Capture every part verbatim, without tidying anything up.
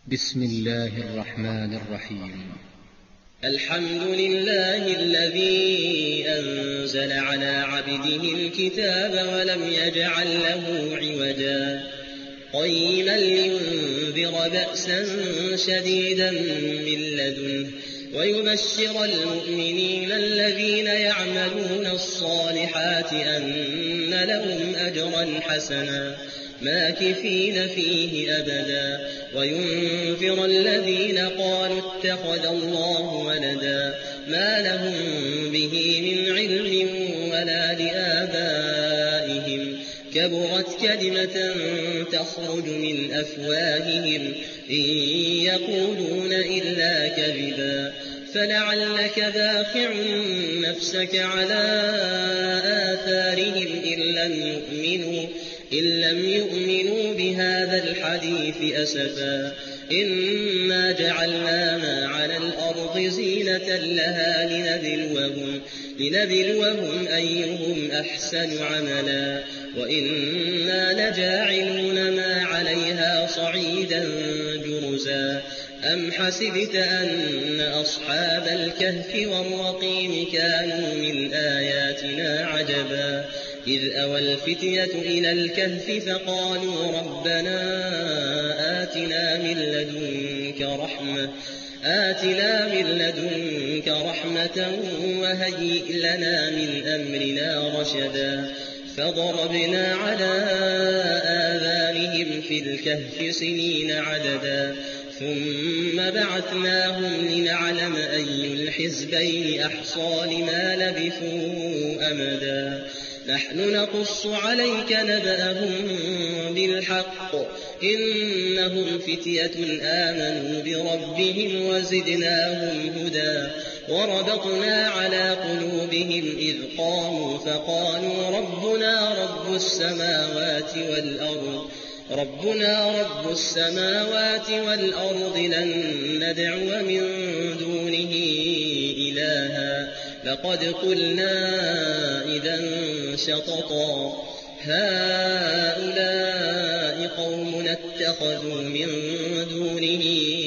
بسم الله الرحمن الرحيم. الحمد لله الذي أنزل على عبده الكتاب ولم يجعل له عوجا قيما لينذر بأسا شديدا من لدنه ويبشر المؤمنين الذين يعملون الصالحات أن لهم أجرا حسنا ماكثين فيه أبدا وينذر الذين قالوا اتخذ الله ولدا ما لهم به من علم ولا لآبائهم كبرت كلمة تخرج من أفواههم إن يقولون إلا كذبا فلعلك باخع نفسك على آثارهم إن لم يؤمنوا إن لم يؤمنوا بهذا الحديث أسفا إنا جعلنا ما على الأرض زينة لها لنبلوهم, لنبلوهم أيهم أحسن عملا وإنا لجاعلون ما عليها صعيدا جرزا أم حسبت أن أصحاب الكهف والرقيم كانوا من آياتنا عجبا إذ أوى الفتية إلى الكهف فقالوا ربنا آتنا من لدنك رحمة آتنا من لدنك رحمة وهيئ لنا من أمرنا رشدا فضربنا على آذانهم في الكهف سنين عددا ثم بعثناهم لنعلم أي الحزبين أحصى لما لبثوا أمدا نحن نقص عليك نبأهم بالحق إنهم فتية آمنوا بربهم وزدناهم هدى وربطنا على قلوبهم إذ قاموا فقالوا ربنا رب السماوات والأرض ربنا رب السماوات والأرض لن ندعو من دونه إلها لقد قلنا إذا شططا هؤلاء قوم اتخذوا من دونه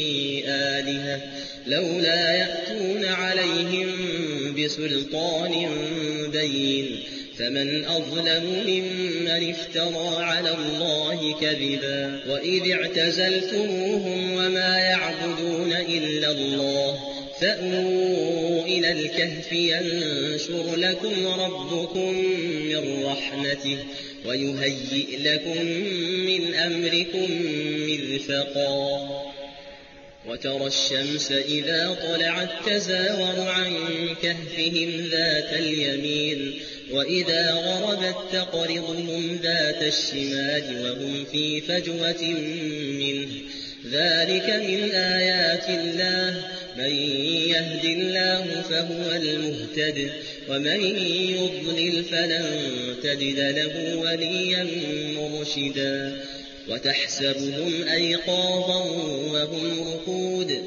آلهة لولا يأتون عليهم بسلطان بين فمن أظلم ممن افترى على الله كذبا وإذ اعتزلتموهم وما يعبدون إلا الله فأووا إلى الكهف ينشر لكم ربكم من رحمته ويهيئ لكم من أمركم مرفقا وترى الشمس إذا طلعت تزاور عن كهفهم ذات اليمين وإذا غربت تقرضهم ذات الشمال وهم في فجوة منه ذلك من آيات الله من يهد الله فهو المهتد ومن يضلل فلن تجد له وليا مرشدا وتحسبهم أيقاظا وهم رقود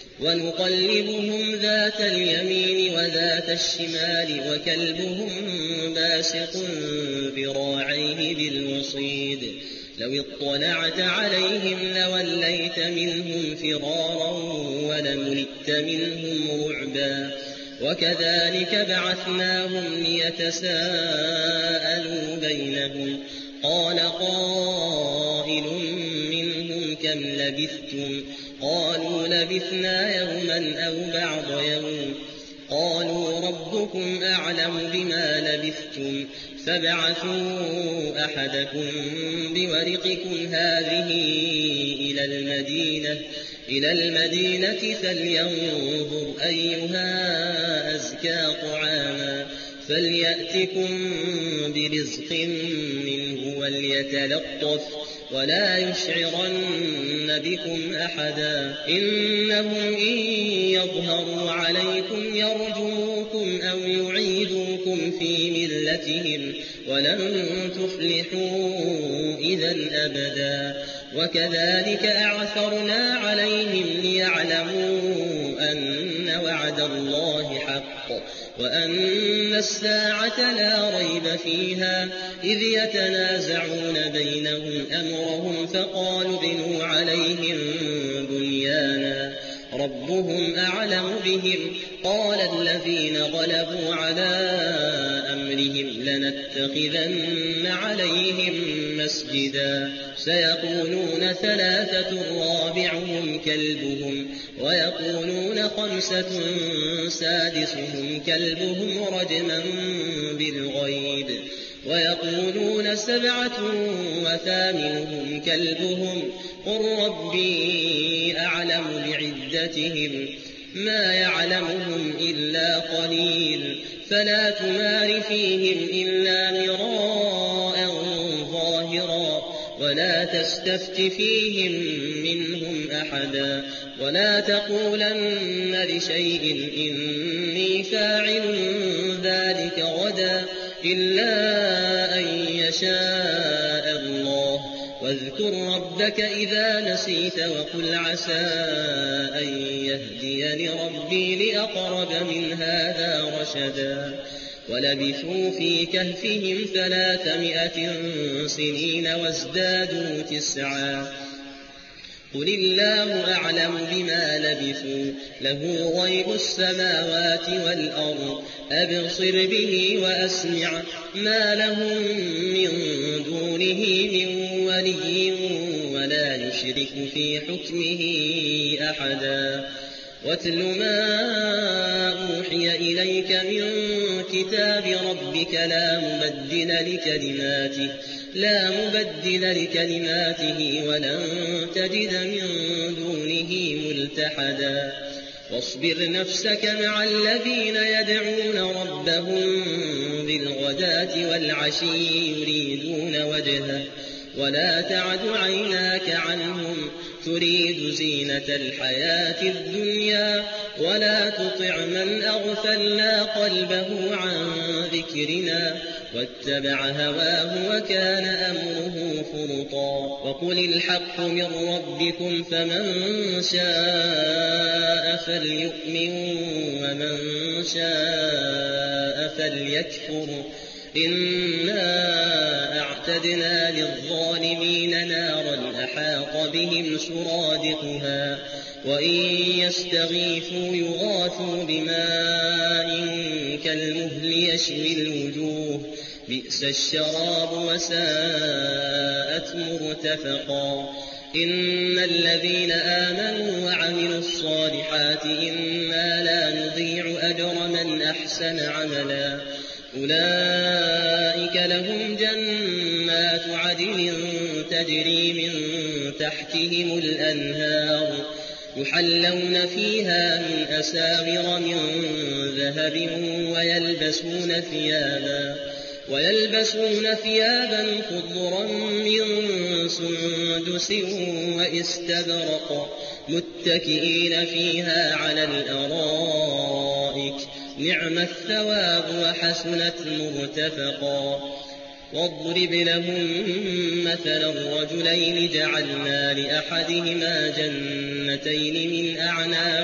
ونقلبهم ذات اليمين وذات الشمال وكلبهم باسق ذراعيه بالوصيد لو اطلعت عليهم لوليت منهم فرارا ولملئت منهم رعبا وكذلك بعثناهم ليتساءلوا بينهم قال قائل منهم كم لبثتم قالوا لبثنا يوما أو بعض يوم قالوا ربكم أعلم بما لبثتم فابعثوا أحدكم بورقكم هذه إلى المدينة إلى المدينة فلينظر أيها أزكى طعاما فليأتكم برزق منه وليتلطف ولا يشعرن بكم أحدا إنهم إن يظهروا عليكم يرجموكم أو يعيدوكم في ملتهم ولن تفلحوا إذا أبدا وكذلك أعثرنا عليهم ليعلموا أن وعد الله حق وأن الساعة لا ريب فيها إذ يتنازعون بينهم أمرهم فقالوا ابنوا عليهم بنيانا ربهم أعلم بهم قال الذين غلبوا على أمرهم لنتخذن عليهم مسجدا سيقولون ثلاثة رابعهم كلبهم ويقولون خمسة سادسهم كلبهم رجما بالغيب ويقولون سبعة وثامنهم كلبهم قل ربي أعلم بعدتهم ما يعلمهم إلا قليل فلا تمار فيهم إلا مراء ظاهرا ولا تستفت فيهم منهم أحدا ولا تقولن لشيء إني فاعل ذلك غدا إلا أن يشاء الله واذكر ربك إذا نسيت وقل عسى أن يهديني ربي لأقرب من هذا رشدا ولبثوا في كهفهم ثلاثمائة سنين وازدادوا تسعا قل الله أعلم بما لبثوا له غيب السماوات والأرض أبصر به وأسمع ما لهم من دونه من ولي ولا يشرك في حكمه أحدا واتل ما أوحي إليك من كتاب ربك لا مبدل لكلماته لا مبدل لكلماته ولن تجد من دونه ملتحدا واصبر نفسك مع الذين يدعون ربهم بالغداة والعشي يريدون وجهه ولا تعد عيناك عنهم تريد زينة الحياة الدنيا ولا تطع من أغفلنا قلبه عن ذكرنا واتبع هواه وكان أمره فرطا وقل الحق من ربكم فمن شاء فليؤمن ومن شاء فليكفر إنا أعتدنا للظالمين نارا أحاط بهم سرادقها وإن يستغيثوا يغاثوا بماء كالمهل يشوي الوجوه بئس الشراب وساءت مرتفقا إن الذين آمنوا وعملوا الصالحات إنا لا نضيع أجر من أحسن عملا أولئك لهم جنات عدن تجري من تحتهم الأنهار يحلون فيها من أساور من ذهب ويلبسون ثيابا ويلبسون ثيابا خضرا من سندس وإستبرق متكئين فيها على الأرائك نعم الثواب وحسنت مرتفقا واضرب لهم مثلا الرجلين جعلنا لأحدهما جنتين من أعناب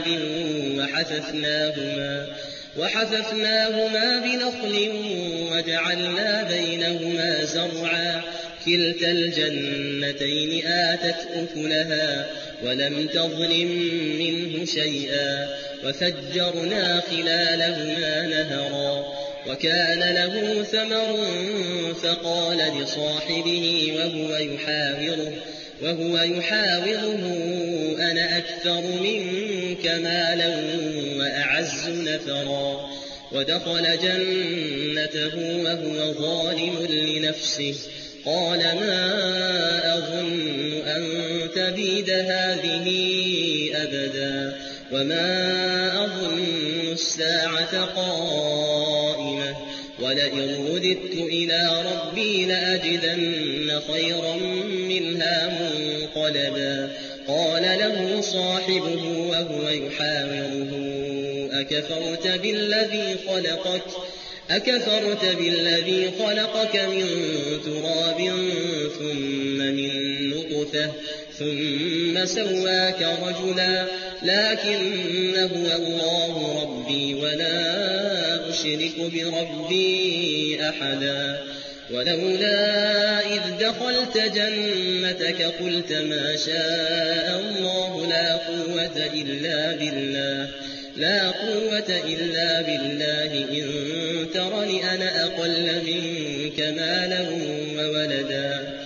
وحففناهما وحففناهما بنخل وجعلنا بينهما زرعا كلتا الجنتين آتت أكلها ولم تظلم منه شيئا وفجرنا خلالهما نهرا وكان له ثمر فقال لصاحبه وهو يحاوره وهو يحاوره أنا أكثر منك مالا وأعز نفرا ودخل جنته وهو ظالم لنفسه قال ما أظن أن تبيد هذه أبدا وما أظن الساعة قائمة ولئن رددت إلى ربي لأجدن خيرا منها منقلبا قال له صاحبه وهو يحاوره أكفرت بالذي خلقك أكفرت بالذي خلقك من تراب ثم من نطفة ثم سواك رجلا لكن هو الله ربي ولا أشرك بربي أحدا ولولا إذ دخلت جنتك قلت ما شاء الله لا قوة إلا بالله لا قوة إلا بالله إن ترني أنا أقل منك مالا وولدا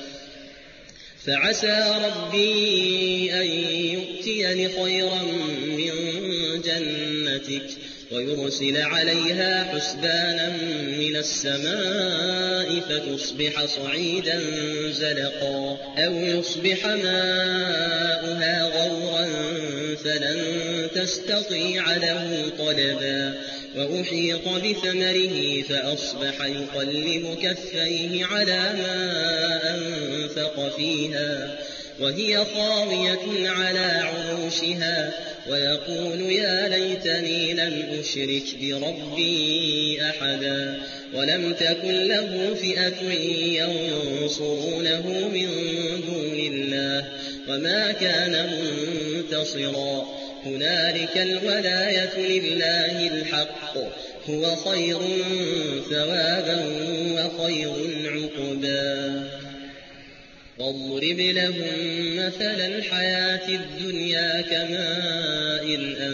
فعسى ربي أن يؤتيني خيرا من جنتك ويرسل عليها حسبانا من السماء فتصبح صعيدا زلقا أو يصبح ماؤها غورا فلن تستطيع له طلبا وأحيط بثمره فأصبح يقلب كفيه على ما أنفق فيها وهي خاوية على عروشها ويقول يا ليتني لم أشرك بربي أحدا ولم تكن له فئة ينصرونه من دون الله وما كان منتصرا هنالك الولاية لله الحق هو خير ثوابا وخير عقبا واضرب لهم مثل الحياة الدنيا كماء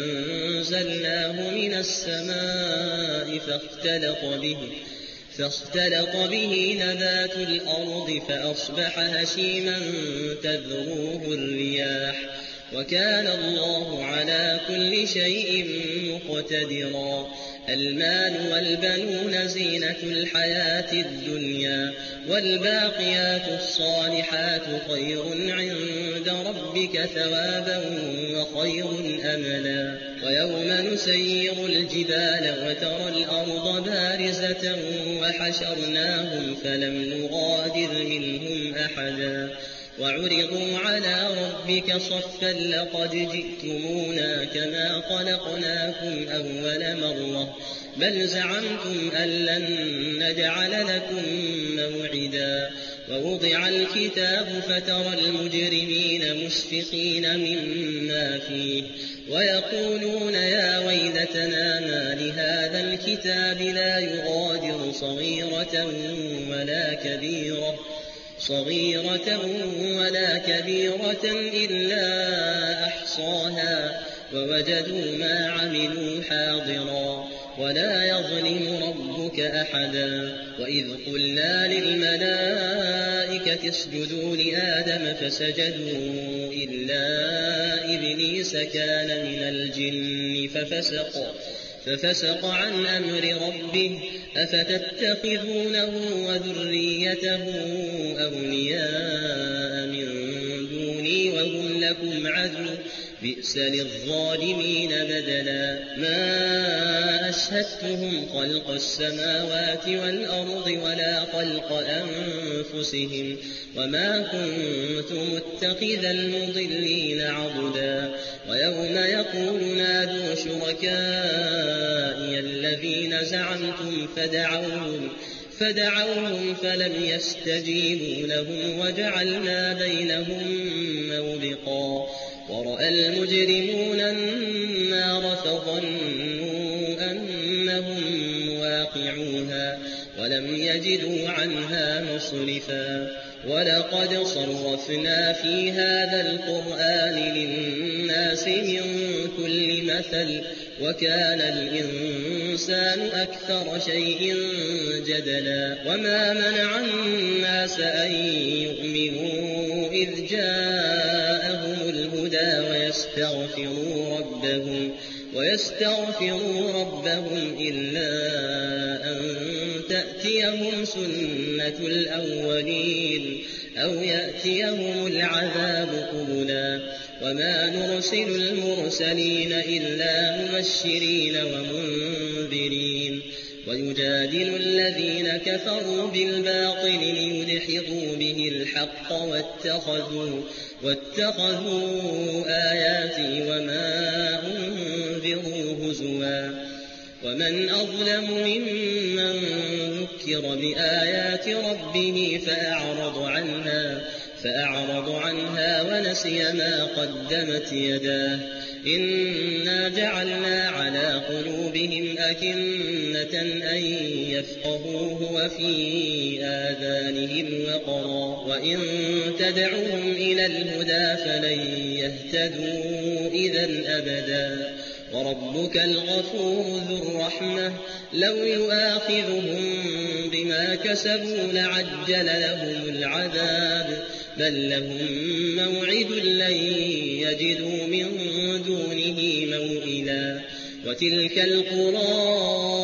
أنزلناه من السماء فاختلط به فاختلط به نبات الأرض فأصبح هشيما تذروه الرياح وكان الله على كل شيء مقتدرا المال والبنون زينة الحياة الدنيا والباقيات الصالحات خير عند ربك ثوابا وخير أملا ويوم نسير الجبال وترى الأرض بارزة وحشرناهم فلم نغادر منهم أحدا وعرضوا على ربك صفا لقد جئتمونا كما خلقناكم أول مرة بل زعمتم أن لن نجعل لكم موعدا ووضع الكتاب فترى المجرمين مشفقين مما فيه ويقولون يا ويلتنا ما لهذا الكتاب لا يغادر صغيرة ولا كبيرة صغيرة ولا كبيرة إلا أحصاها ووجدوا ما عملوا حاضرا ولا يظلم ربك أحدا وإذ قلنا للملائكة اسجدوا لآدم فسجدوا إلا إبليس كان من الجن ففسق ففسق عن أمر ربه أفتتخذونه وذريته أولياء من دوني وهم لكم عدو بئس للظالمين بدلا ما أشهدتهم خلق السماوات والأرض ولا خلق أنفسهم وما كنت متخذ المضلين عضدا ويوم يقول نادوا شركائي الذين زعمتم فدعوهم فدعوهم فلم يستجيبوا لهم وجعلنا بينهم موبقا ورأى المجرمون النار فظنوا أنهم مواقعوها ولم يجدوا عنها مصرفا ولقد صرفنا في هذا القرآن للناس من كل مثل وكان الإنسان أكثر شيء جدلا وما منع الناس أن يؤمنوا إذ جاءهم الهدى ويستغفروا ربهم ويستغفروا ربهم إلا أن تأتيهم سنة الأولين أو يأتيهم العذاب قبلا وما نرسل المرسلين إلا مبشرين ومنذرين ويجادل الذين كفروا بالباطل ليدحضوا به الحق واتخذوا, واتخذوا آياتي وما أنذروا هزوا ومن أظلم ممن ذكر بآيات ربه فأعرض عنها فأعرض عنها ونسي ما قدمت يداه إنا جعلنا على قلوبهم أكنة أن يفقهوه وفي آذانهم وقرا وإن تدعوهم إلى الهدى فلن يهتدوا إذا أبدا وربك الغفور ذو الرحمة لو يؤاخذهم بما كسبوا لعجل لهم العذاب بل لهم موعد لن يجدوا من دونه موئلا وتلك القرى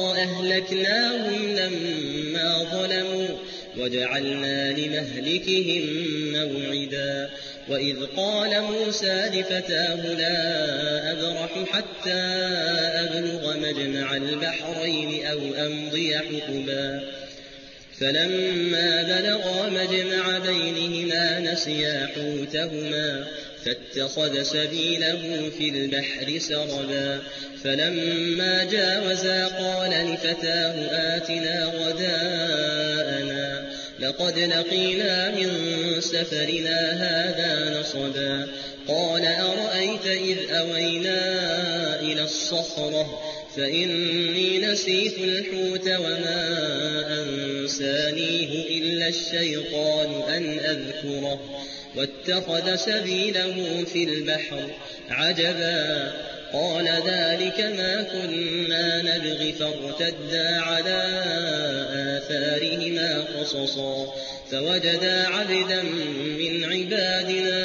أهلكناهم لما ظلموا وجعلنا لمهلكهم موعدا وإذ قال موسى لفتاه لا أبرح حتى أبلغ مجمع البحرين أو أمضي حقبا فلما بلغا مجمع بينهما نسيا حوتهما فاتخذ سبيله في البحر سربا فلما جاوزا قال لفتاه آتنا غداءنا لقد لقينا من سفرنا هذا نصبا قال أرأيت إذ أوينا إلى الصخرة فإني نسيت الحوت وما أنسانيه إلا الشيطان أن أذكره واتخذ سبيله في البحر عجبا قال ذلك ما كنا نبغي فارتدا على آثارهما قصصا فوجدا عبدا من عبادنا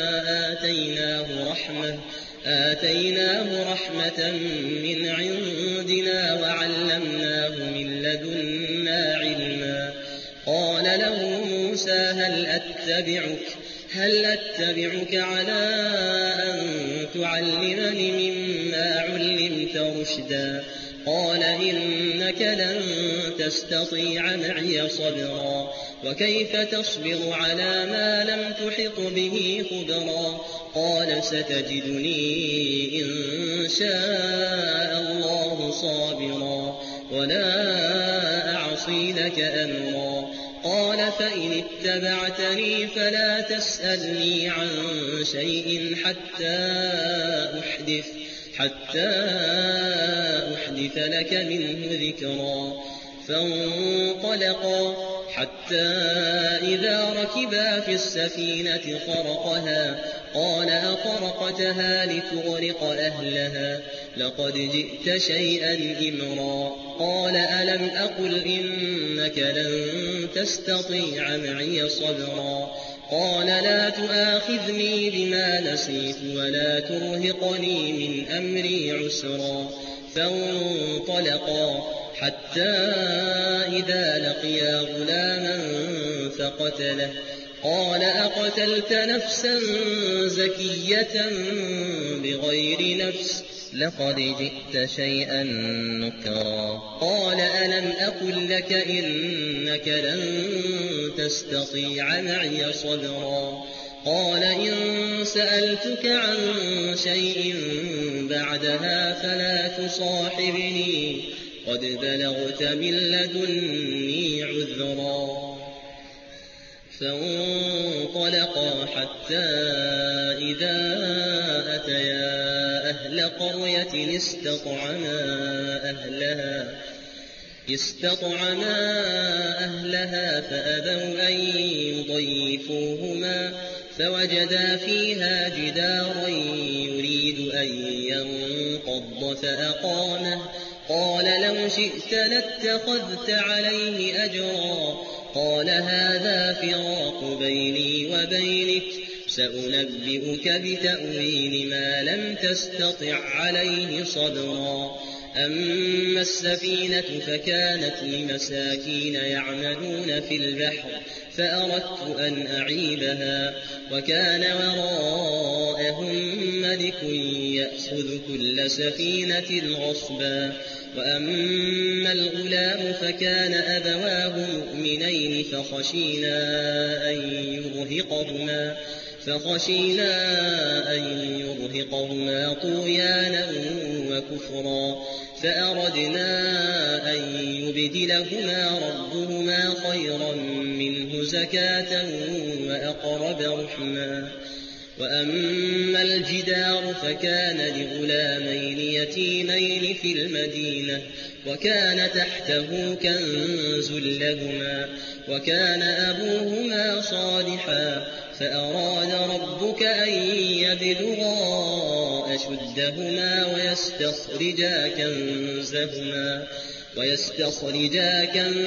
آتيناه رحمة آتيناه رحمة من عندنا وعلمناه من لدنا علما قال له موسى هل أتبعك هل أتبعك على أن تعلمني مما علمت رشدا قال إنك لن تستطيع معي صبرا وكيف تصبر على ما لم تحط به خبرا قال ستجدني إن شاء الله صابرا ولا أعصي لك أمرا قال فإن اتبعتني فلا تسألني عن شيء حتى أحدث حتى أحدث لك منه ذكرا فانطلقا حتى إذا ركبا في السفينة خرقها قال أخرقتها لتغرق أهلها لقد جئت شيئا إمرا قال ألم أقل إنك لن تستطيع معي صبرا قال لا تؤاخذني بما نسيت ولا ترهقني من أمري عسرا فانطلقا حتى إذا لقيا غلاما فقتله قال أقتلت نفسا زكية بغير نفس لقد جئت شيئا نكرا قال ألم أقل لك إنك لن تستطيع معي صبرا قال إن سألتك عن شيء بعدها فلا تصاحبني قد بلغت من لدني عذرا فانطلقا حتى إذا أتيا أهل قرية استطعما أهلها استطعما أهلها فأبوا أن يضيفوهما فوجدا فيها جدارا يريد أن ينقض فأقامه قال لو شئت لاتخذت عليه أجرا قال هذا فراق بيني وبينك سأنبئك بتأويل ما لم تستطع عليه صبرا أما السفينة فكانت لمساكين يعملون في البحر فأردت أن أعيبها وكان وراءهم ملك يأخذ كل سفينة غصبا وأما الغلام فكان أبواه مؤمنين فخشينا أن يرهقهما فخشينا أن يرهقهما طغيانا وكفرا فأردنا أن يبدلهما ربهما خيرا منه زكاة وأقرب رحما وأما الجدار فكان لغلامين يتيمين في المدينة وكان تحته كنز لهما وكان أبوهما صالحا فأراد ربك أن يبلغا أشدهما ويستخرجا كنزهما ويستخرجا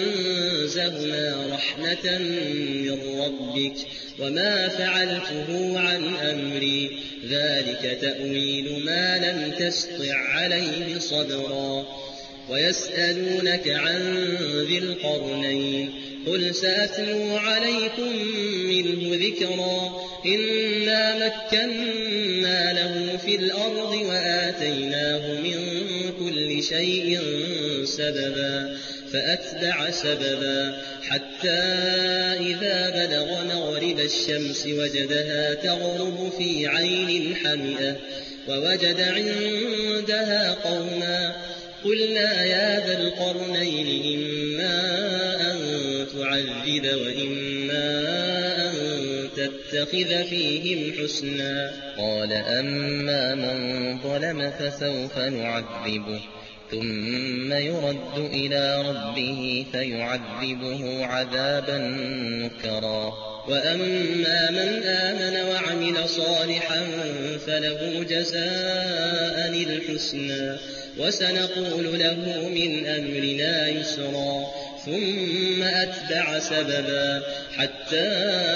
كنزهما رحمة من ربك وما فعلته عن أمري ذلك تأويل ما لم تسطع عليه صبرا ويسألونك عن ذي القرنين قل سأتلو عليكم منه ذكرا إنا مكنا له في الأرض وآتيناه من كل شيء سببا فأتبع سببا حتى إذا بلغ مغرب الشمس وجدها تغرب في عين حمئة ووجد عندها قوما قلنا يا ذا القرنين إما أن تعذب وإما أن تتخذ فيهم حسنا قال أما من ظلم فسوف نعذبه ثم يرد إلى ربه فيعذبه عذابا نكرا وأما من آمن وعمل صالحا فله جزاء الحسنى وسنقول له من أمرنا يسرا ثم أتبع سببا حتى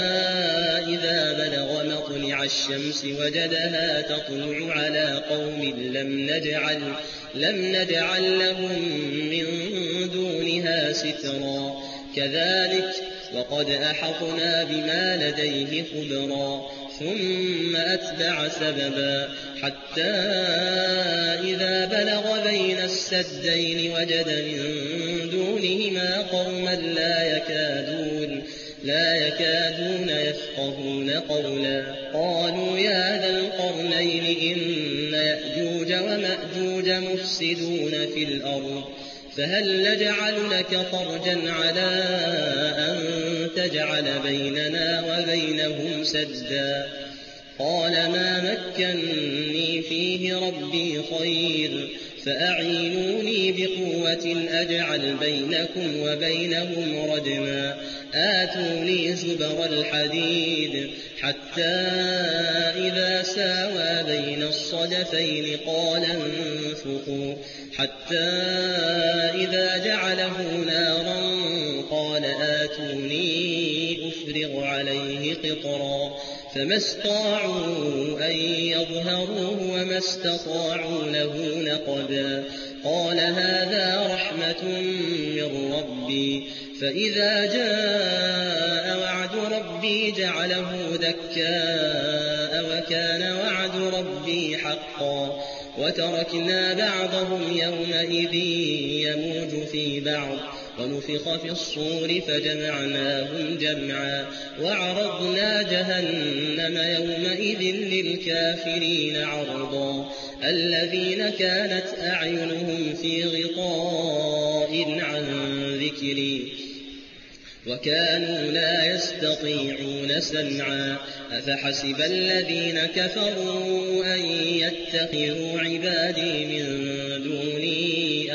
إذا بلغ مطلع الشمس وجدها تطلع على قوم لم نجعل, لم نجعل لهم من دونها سترا كذلك وقد أحطنا بما لديه خبرا ثم أتبع سببا حتى إذا بلغ بين السدين وجد من دونهما قوما لا يكادون لا يكادون يفقهون قولا قالوا يا ذا القرنين إن يأجوج ومأجوج مفسدون في الأرض فهل نجعل لك فرجا على أن تجعل بيننا وبينهم سدا قال ما مكنني فيه ربي خير فأعينوني بقوة أجعل بينكم وبينهم ردما آتوني زبر الحديد حتى إذا ساوى بين الصدفين قال انفخوا حتى إذا جعله نارا قال آتوني أفرغ عليه قطرا فما استطاعوا أن يظهروه وما استطاعوا له نقبا قال هذا رحمة من ربي فإذا جاء وعد ربي جعله دكاء وكان وعد ربي حقا وتركنا بعضهم يومئذ يموج في بعض ونفخ في الصور فجمعناهم جمعا وعرضنا جهنم يومئذ للكافرين عرضا الذين كانت أعينهم في غطاء عن ذكري وكانوا لا يستطيعون سمعا أفحسب الذين كفروا أن يتخذوا عبادي من دوني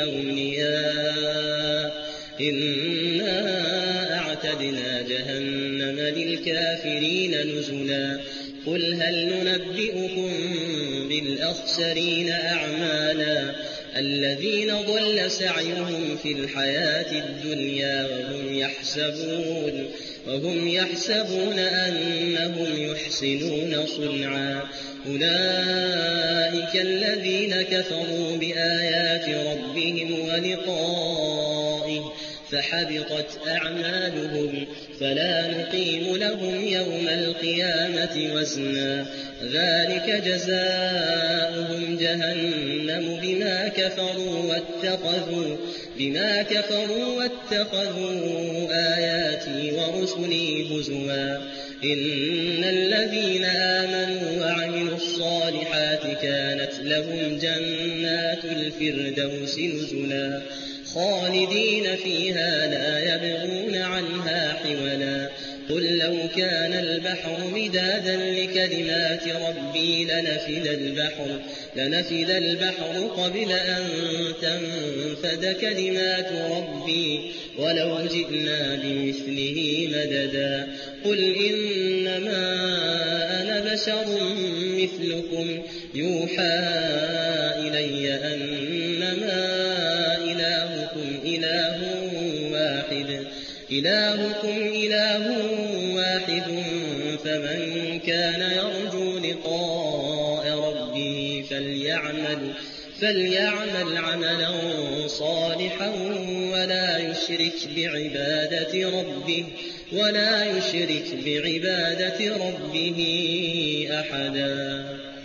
أولياء إنا أعتدنا جهنم للكافرين نزلا قل هل ننبئكم بالأخسرين أعمالا الذين ضل سعيهم في الحياة الدنيا وهم يحسبون وهم يحسبون أنهم يحسنون صنعا أولئك الذين كفروا بآيات ربهم ولقائه فحبطت أعمالهم فلا نقيم لهم يوم القيامة وزنا ذلك جزاؤهم جهنم بما كفروا واتخذوا بما كفروا واتخذوا آياتي ورسلي هزوا إن الذين آمنوا وعملوا الصالحات كانت لهم جنات الفردوس نزلا خالدين فيها لا يبغون عنها حولا قل لو كان البحر مدادا لكلمات ربي لنفد البحر, لنفد البحر قبل أن تنفد كلمات ربي ولو جئنا بمثله مددا قل إنما أنا بشر مثلكم يوحى إلي أنما إلهكم إله واحد إلهكم إله واحد فمن كان يرجو لقاء ربه فليعمل, فليعمل عملا صالحا ولا يشرك بعبادة ربه, ولا يشرك بعبادة ربه أحدا.